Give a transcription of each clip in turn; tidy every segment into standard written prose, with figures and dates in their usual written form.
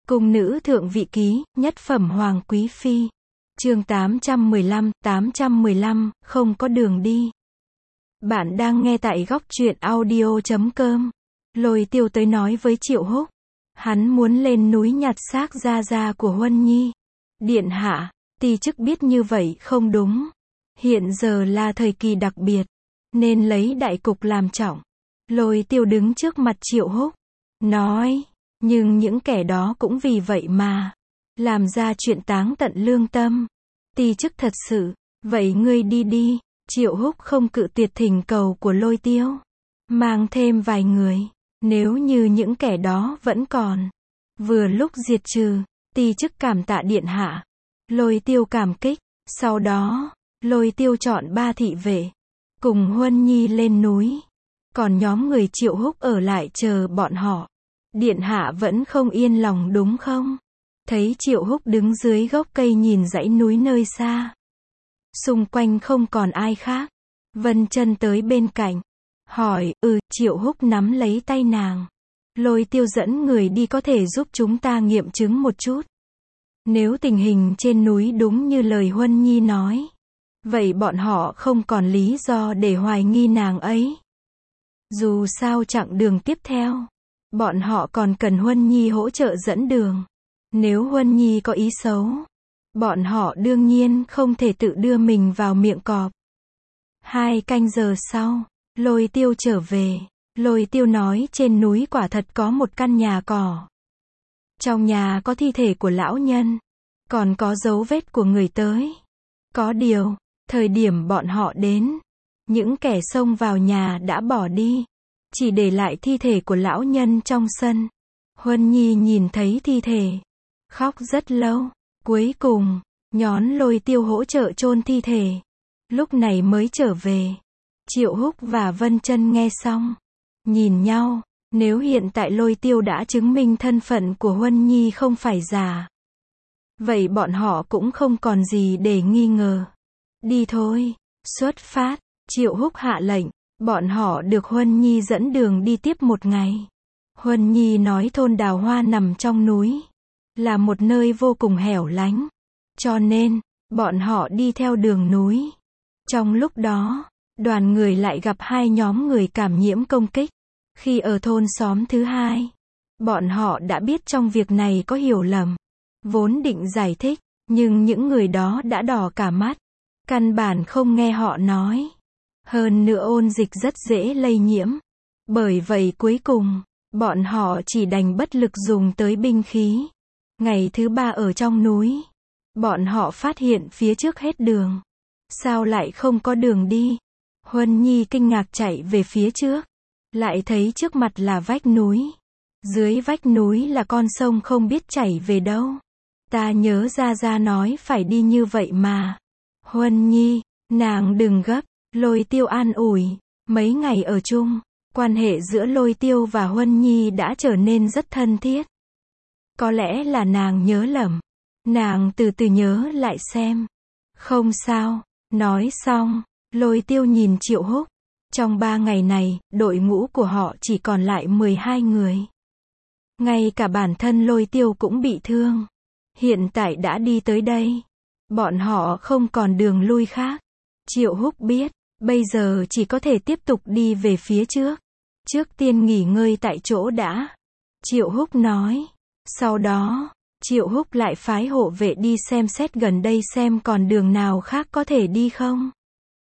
Cung nữ thượng vị ký, nhất phẩm hoàng quý phi. Chương 815, không có đường đi. Bạn đang nghe tại góc truyện audio.com. Lôi Tiêu tới nói với Triệu Húc. Hắn muốn lên núi nhặt xác gia gia của Huân Nhi. Điện hạ, ti chức biết như vậy không đúng. Hiện giờ là thời kỳ đặc biệt, nên lấy đại cục làm trọng. Lôi Tiêu đứng trước mặt Triệu Húc, nói, nhưng những kẻ đó cũng vì vậy mà làm ra chuyện táng tận lương tâm. Ti chức thật sự, vậy ngươi đi đi. Triệu Húc không cự tuyệt thỉnh cầu của Lôi Tiêu. Mang thêm vài người, nếu như những kẻ đó vẫn còn, vừa lúc diệt trừ. Ti chức cảm tạ điện hạ. Lôi Tiêu cảm kích. Sau đó, Lôi Tiêu chọn 3 thị vệ, cùng Huân Nhi lên núi. Còn nhóm người Triệu Húc ở lại chờ bọn họ. Điện hạ vẫn không yên lòng đúng không? Thấy Triệu Húc đứng dưới gốc cây nhìn dãy núi nơi xa. Xung quanh không còn ai khác. Vân Chân tới bên cạnh, hỏi, Triệu Húc nắm lấy tay nàng. Lôi Tiêu dẫn người đi có thể giúp chúng ta nghiệm chứng một chút. Nếu tình hình trên núi đúng như lời Huân Nhi nói, vậy bọn họ không còn lý do để hoài nghi nàng ấy. Dù sao chặng đường tiếp theo, bọn họ còn cần Huân Nhi hỗ trợ dẫn đường. Nếu Huân Nhi có ý xấu, bọn họ đương nhiên không thể tự đưa mình vào miệng cọp. 2 canh giờ sau, Lôi Tiêu trở về. Lôi Tiêu nói trên núi quả thật có một căn nhà cỏ. Trong nhà có thi thể của lão nhân, còn có dấu vết của người tới. Có điều, thời điểm bọn họ đến, những kẻ xông vào nhà đã bỏ đi, chỉ để lại thi thể của lão nhân trong sân. Huân Nhi nhìn thấy thi thể, khóc rất lâu. Cuối cùng, nhón Lôi Tiêu hỗ trợ chôn thi thể. Lúc này mới trở về. Triệu Húc và Vân Chân nghe xong, nhìn nhau. Nếu hiện tại Lôi Tiêu đã chứng minh thân phận của Huân Nhi không phải giả, vậy bọn họ cũng không còn gì để nghi ngờ. Đi thôi, xuất phát. Triệu Húc hạ lệnh. Bọn họ được Huân Nhi dẫn đường đi tiếp một ngày. Huân Nhi nói thôn Đào Hoa nằm trong núi, là một nơi vô cùng hẻo lánh, cho nên bọn họ đi theo đường núi. Trong lúc đó, đoàn người lại gặp 2 nhóm người cảm nhiễm công kích. Khi ở thôn xóm thứ 2, bọn họ đã biết trong việc này có hiểu lầm. Vốn định giải thích, nhưng những người đó đã đỏ cả mắt, căn bản không nghe họ nói. Hơn nữa ôn dịch rất dễ lây nhiễm. Bởi vậy cuối cùng, bọn họ chỉ đành bất lực dùng tới binh khí. Ngày thứ 3 ở trong núi, bọn họ phát hiện phía trước hết đường. Sao lại không có đường đi? Huân Nhi kinh ngạc chạy về phía trước, lại thấy trước mặt là vách núi. Dưới vách núi là con sông không biết chảy về đâu. Ta nhớ Gia nói phải đi như vậy mà. Huân Nhi, nàng đừng gấp. Lôi Tiêu an ủi. Mấy ngày ở chung, quan hệ giữa Lôi Tiêu và Huân Nhi đã trở nên rất thân thiết. Có lẽ là nàng nhớ lầm. Nàng từ từ nhớ lại xem. Không sao. Nói xong, Lôi Tiêu nhìn Triệu Húc. Trong 3 ngày này, đội ngũ của họ chỉ còn lại 12 người. Ngay cả bản thân Lôi Tiêu cũng bị thương. Hiện tại đã đi tới đây, bọn họ không còn đường lui khác. Triệu Húc biết, bây giờ chỉ có thể tiếp tục đi về phía trước. Trước tiên nghỉ ngơi tại chỗ đã. Triệu Húc nói. Sau đó, Triệu Húc lại phái hộ vệ đi xem xét gần đây xem còn đường nào khác có thể đi không.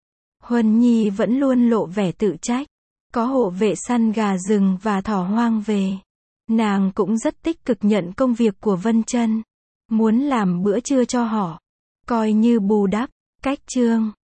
Huân Nhi vẫn luôn lộ vẻ tự trách. Có hộ vệ săn gà rừng và thỏ hoang về. Nàng cũng rất tích cực nhận công việc của Vân Chân. Muốn làm bữa trưa cho họ. Coi như bù đắp. Cách chương